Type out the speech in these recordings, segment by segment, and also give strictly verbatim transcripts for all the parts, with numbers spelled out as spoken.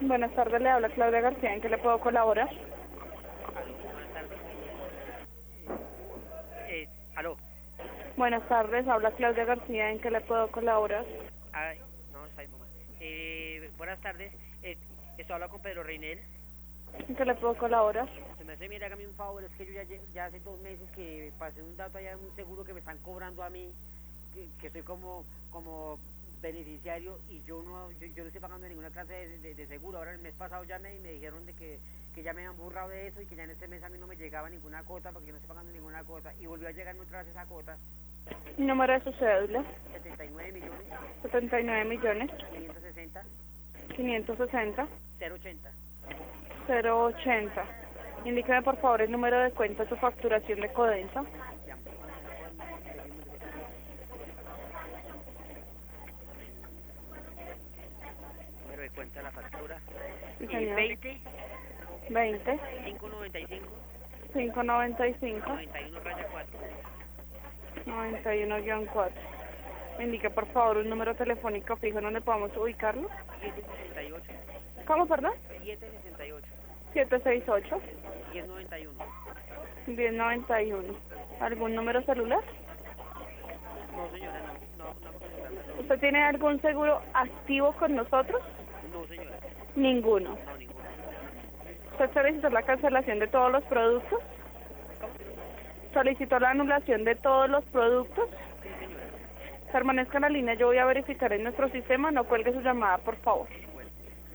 Buenas tardes, le habla Claudia García, ¿en qué le puedo colaborar? Aló, buenas tardes. Eh, eh, aló. Buenas tardes, habla Claudia García, ¿en qué le puedo colaborar? Ay, no, está ahí, mamá. Eh, buenas tardes. Eh, estoy hablando con Pedro Reinel. ¿En qué le puedo colaborar? Se me hace, mira, hágame un favor, es que yo ya, lle- ya hace dos meses que pasé un dato allá en un seguro que me están cobrando a mí, que, que soy como como beneficiario y yo no yo, yo no estoy pagando ninguna clase de, de- de seguro. Ahora el mes pasado llamé y me dijeron de que, que ya me habían burrado de eso y que ya en este mes a mí no me llegaba ninguna cuota porque yo no estoy pagando ninguna cuota y volvió a llegarme otra vez esa cuota. Mi número de su cédula, setenta y nueve millones setenta y nueve millones, quinientos sesenta quinientos sesenta, cero ochenta. cero ochenta. Indíqueme por favor el número de cuenta de su facturación de Codensa. Ya, cuando me acuerdo, decimos de qué se trata. Número de cuenta de la factura. Sí, Eh, señor. veinte veinte, quinientos noventa y cinco quinientos noventa y cinco, noventa y uno raya cuatro. noventa y uno guión cuatro. Indique por favor un número telefónico fijo en donde podamos ubicarlo. Siete sesenta y ocho ¿Cómo, perdón? siete sesenta y ocho siete seis ocho, diez noventa y uno. diez noventa y uno. ¿Algún número celular? No, señora, no, no, no hago celular, no, ¿Usted tiene algún seguro activo con nosotros? no, señora, Ninguno. no, ninguno. ¿Usted solicitó la cancelación de todos los productos? ¿Cómo? ¿Solicitó la anulación de todos los productos? Sí, señora. Permanezca en la línea, yo voy a verificar en nuestro sistema, no cuelgue su llamada, por favor. Bueno,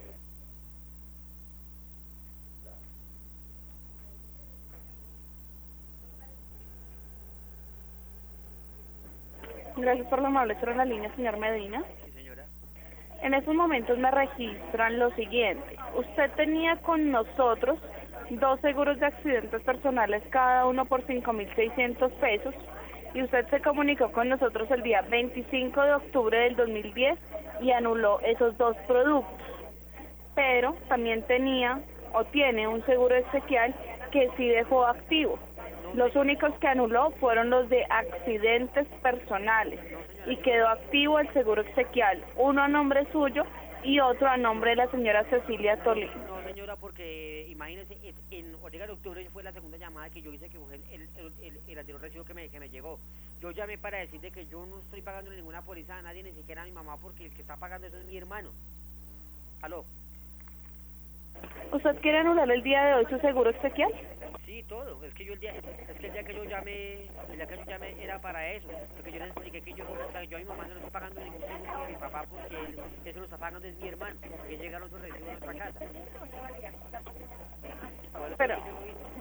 Gracias por la amable espera en la línea, señor Medina. sí, señora. En estos momentos me registran lo siguiente. Usted tenía con nosotros dos seguros de accidentes personales, cada uno por cinco mil seiscientos pesos, y usted se comunicó con nosotros el día veinticinco de octubre del dos mil diez y anuló esos dos productos. Pero también tenía o tiene un seguro especial que sí dejó activo. No, Los señora, únicos que anuló fueron los de accidentes personales no, señora, y yo, quedó activo el seguro exequial, uno a nombre suyo y otro a nombre de la señora Cecilia no, Tolín. no, señora, porque imagínese, es- en Ortega de octubre fue la segunda llamada que yo hice que fue el, el, el, el, el anterior recibo que me, que me llegó. Yo llamé para decir de que yo no estoy pagando ninguna póliza a nadie, ni siquiera a mi mamá, porque el que está pagando eso es mi hermano. Aló. ¿Usted quiere anular el día de hoy su seguro exequial? Sí, todo. Es que yo el día, es que el día que yo llamé, el día que yo llamé era para eso, porque yo les expliqué que yo, o sea, yo a mi mamá no le estoy pagando ningún seguro ni a mi papá porque él, eso lo está pagando es mi hermano, que llega a otro recibo a nuestra casa. Por eso fue Pero, que yo lo hice.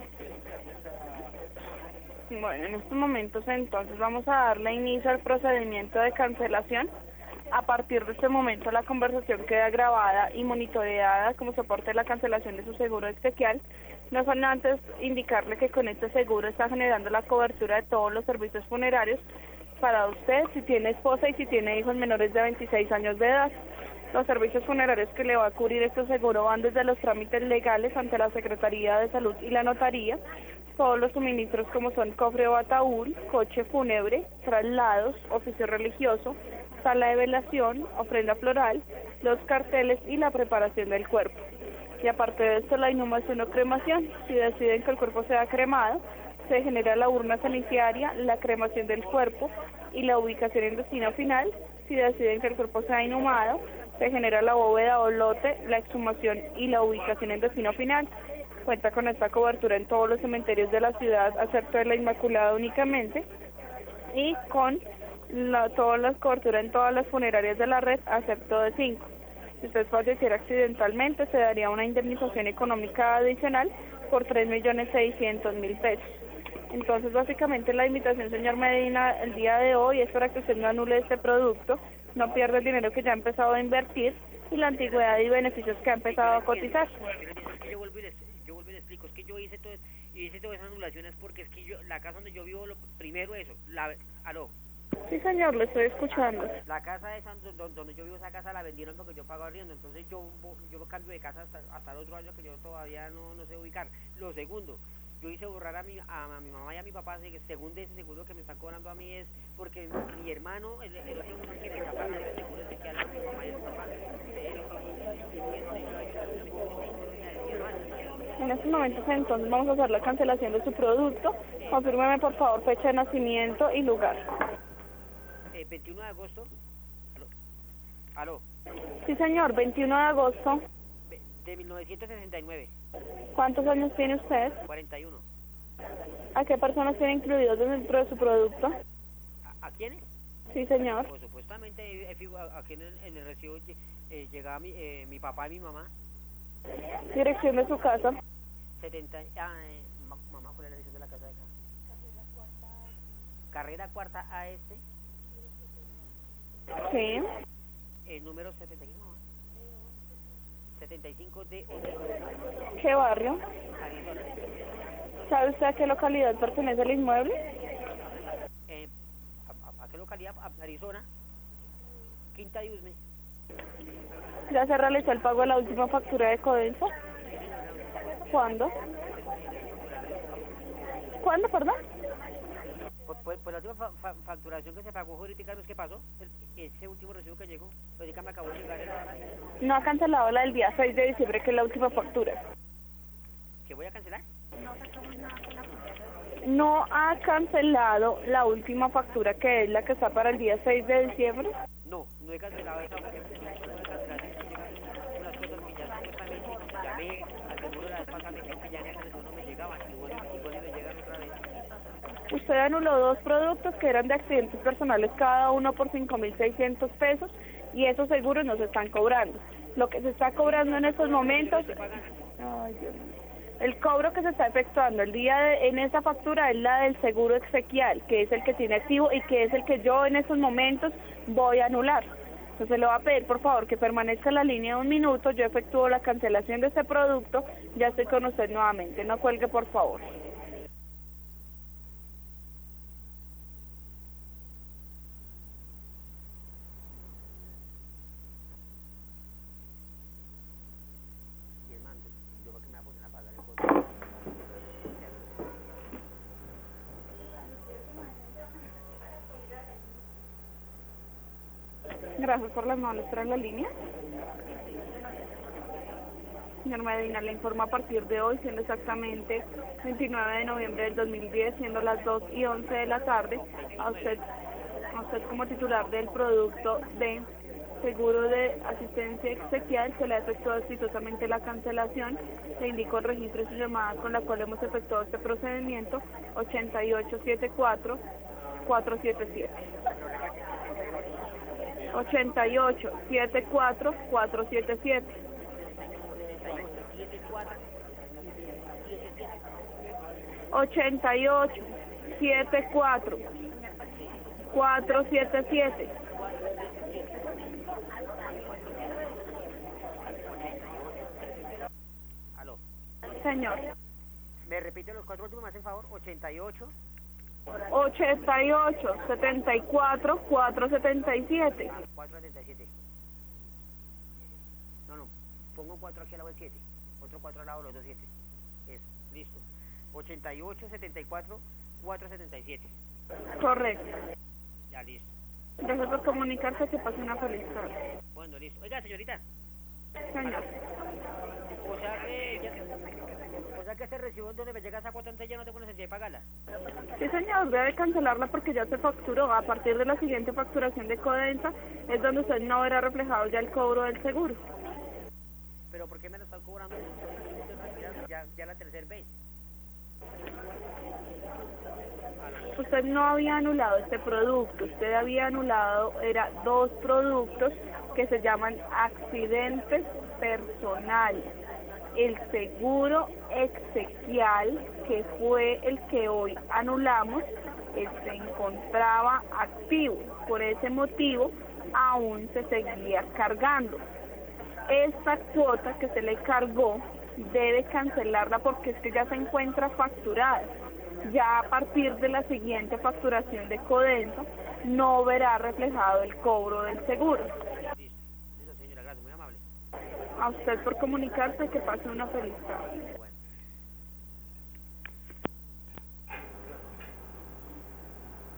bueno, en estos momentos entonces vamos a darle inicio al procedimiento de cancelación. A partir de este momento la conversación queda grabada y monitoreada como soporte de la cancelación de su seguro exequial. No son antes indicarle que con este seguro está generando la cobertura de todos los servicios funerarios para usted, si tiene esposa y si tiene hijos menores de veintiséis años de edad. Los servicios funerarios que le va a cubrir este seguro van desde los trámites legales ante la Secretaría de Salud y la Notaría, todos los suministros como son cofre o ataúd, coche fúnebre, traslados, oficio religioso, sala de velación, ofrenda floral, los carteles y la preparación del cuerpo. Y aparte de esto, la inhumación o cremación. Si deciden que el cuerpo sea cremado, se genera la urna sanitaria, la cremación del cuerpo y la ubicación en destino final. Si deciden que el cuerpo sea inhumado, se genera la bóveda o lote, la exhumación y la ubicación en destino final. Cuenta con esta cobertura en todos los cementerios de la ciudad, excepto de la Inmaculada únicamente, y con la, todas las coberturas en todas las funerarias de la red, excepto de cinco. Si usted falleciera accidentalmente, se daría una indemnización económica adicional por tres millones seiscientos mil pesos. Entonces, básicamente la invitación, señor Medina, el día de hoy es para que usted no anule este producto, no pierda el dinero que ya ha empezado a invertir y la antigüedad y beneficios que ha Sí, yo empezado le a entiendo, cotizar. yo le entiendo, es que yo vuelvo y les, yo vuelvo y les explico, es que yo hice todo, y hice todas esas anulaciones porque es que yo, la casa donde yo vivo, lo primero eso, la, aló, Sí, señor, lo estoy la, escuchando. la casa esa donde, donde yo vivo, esa casa la vendieron porque yo pago arriendo, entonces yo yo cambio de casa hasta, hasta el otro año que yo todavía no, no sé ubicar. Lo segundo, yo hice borrar a mi, a, a mi mamá y a mi papá, así que según de ese seguro que me están cobrando a mí es porque mi, mi hermano, el, el otro uno que me está pagando el seguro es que a mi mamá y a mi papá. Pero, y, y mi hermano, yo, yo, yo, yo, yo, mi hermano. En estos momentos entonces vamos a hacer la cancelación de su producto. Confírmeme por favor fecha de nacimiento y lugar. Eh, veintiuno de agosto. Aló. Aló. Sí señor, veintiuno de agosto. De mil novecientos sesenta y nueve. ¿Cuántos años tiene usted? cuarenta y uno. ¿A qué personas tiene incluidos dentro de su producto? ¿A, a quiénes? Sí señor. Pues supuestamente eh, aquí en el, en el recibo eh, llegaba mi, eh, mi papá y mi mamá. Dirección de su casa. setenta, ah, eh, mamá, ¿cuál es la dirección de la casa de acá? Carrera Cuarta A S. Sí. El número setenta y cinco, mamá. setenta y cinco de once. ¿Qué barrio? Arizona. ¿Sabe usted a qué localidad pertenece el inmueble? Eh, a, a, ¿A qué localidad? A Arizona. Quinta de Usme. ¿Ya se realizó el pago de la última factura de Codensa? ¿Cuándo? ¿Cuándo, perdón? Por, por, por la última fa, fa, facturación que se pagó ahorita, ¿no es qué pasó? El, ese último recibo que llegó, ahorita me acabó de llegar. El... No ha cancelado la del día seis de diciembre, que es la última factura. ¿Que voy a cancelar? No ha cancelado la última factura, que es la que está para el día seis de diciembre. No, no he cancelado esa porque no he cancelado unas cosas que ya supuestamente llamé al seguro la vez pasada, me dijeron que ya en ese seguro no me llegaban y bueno, y bueno, me llegan otra vez. Usted anuló dos productos que eran de accidentes personales, cada uno por cinco mil seiscientos pesos, y esos seguros no se están cobrando. Lo que se está cobrando en estos momentos... Ay, Dios mío. El cobro que se está efectuando el día de, en esa factura es la del seguro exequial, que es el que tiene activo y que es el que yo en estos momentos voy a anular. Entonces le voy a pedir por favor que permanezca en la línea un minuto, yo efectúo la cancelación de este producto, ya estoy con usted nuevamente, no cuelgue por favor. Gracias por la amable espera en la línea. Señor Medina, le informo a partir de hoy, siendo exactamente veintinueve de noviembre del dos mil diez, siendo las dos y once de la tarde, a usted, a usted como titular del producto de seguro de asistencia exequial, se le ha efectuado exitosamente la cancelación. Le indico el registro de su llamada con la cual hemos efectuado este procedimiento, ochenta y ocho setenta y cuatro cuatro siete siete. ochenta y ocho setenta y cuatro cuatro siete siete. ochenta y ocho setenta y cuatro cuatro siete siete. Aló. Señor. ¿Me repite los cuatro últimos, me hace el favor? ochenta y ocho. ochenta y ocho setenta y cuatro cuatro setenta y siete. cuatro setenta y siete. No, no. Pongo cuatro aquí al lado del siete. Otro cuatro al lado de los dos siete. Eso, listo. ochenta y ocho setenta y cuatro cuatro setenta y siete. Correcto. Ya, listo. Gracias por comunicarse, que pase una feliz tarde. Bueno, listo. Oiga, señorita. Señor. O sea que, ya, o sea que este recibo donde me llega esa cuota, entonces ya no tengo necesidad de pagarla. Sí, señor, debe cancelarla porque ya se facturó. A partir de la siguiente facturación de Codensa es donde usted no verá reflejado ya el cobro del seguro. Pero ¿por qué me lo están cobrando? Ya, ya la tercera vez. Usted no había anulado este producto, usted había anulado, era dos productos que se llaman accidentes personales. El seguro exequial, que fue el que hoy anulamos, él se encontraba activo. Por ese motivo, aún se seguía cargando. Esta cuota que se le cargó, debe cancelarla porque es que ya se encuentra facturada. Ya a partir de la siguiente facturación de Codensa, no verá reflejado el cobro del seguro. Listo, listo señora, gracias, muy amable. A usted por comunicarse, que pase una feliz tarde. Bueno.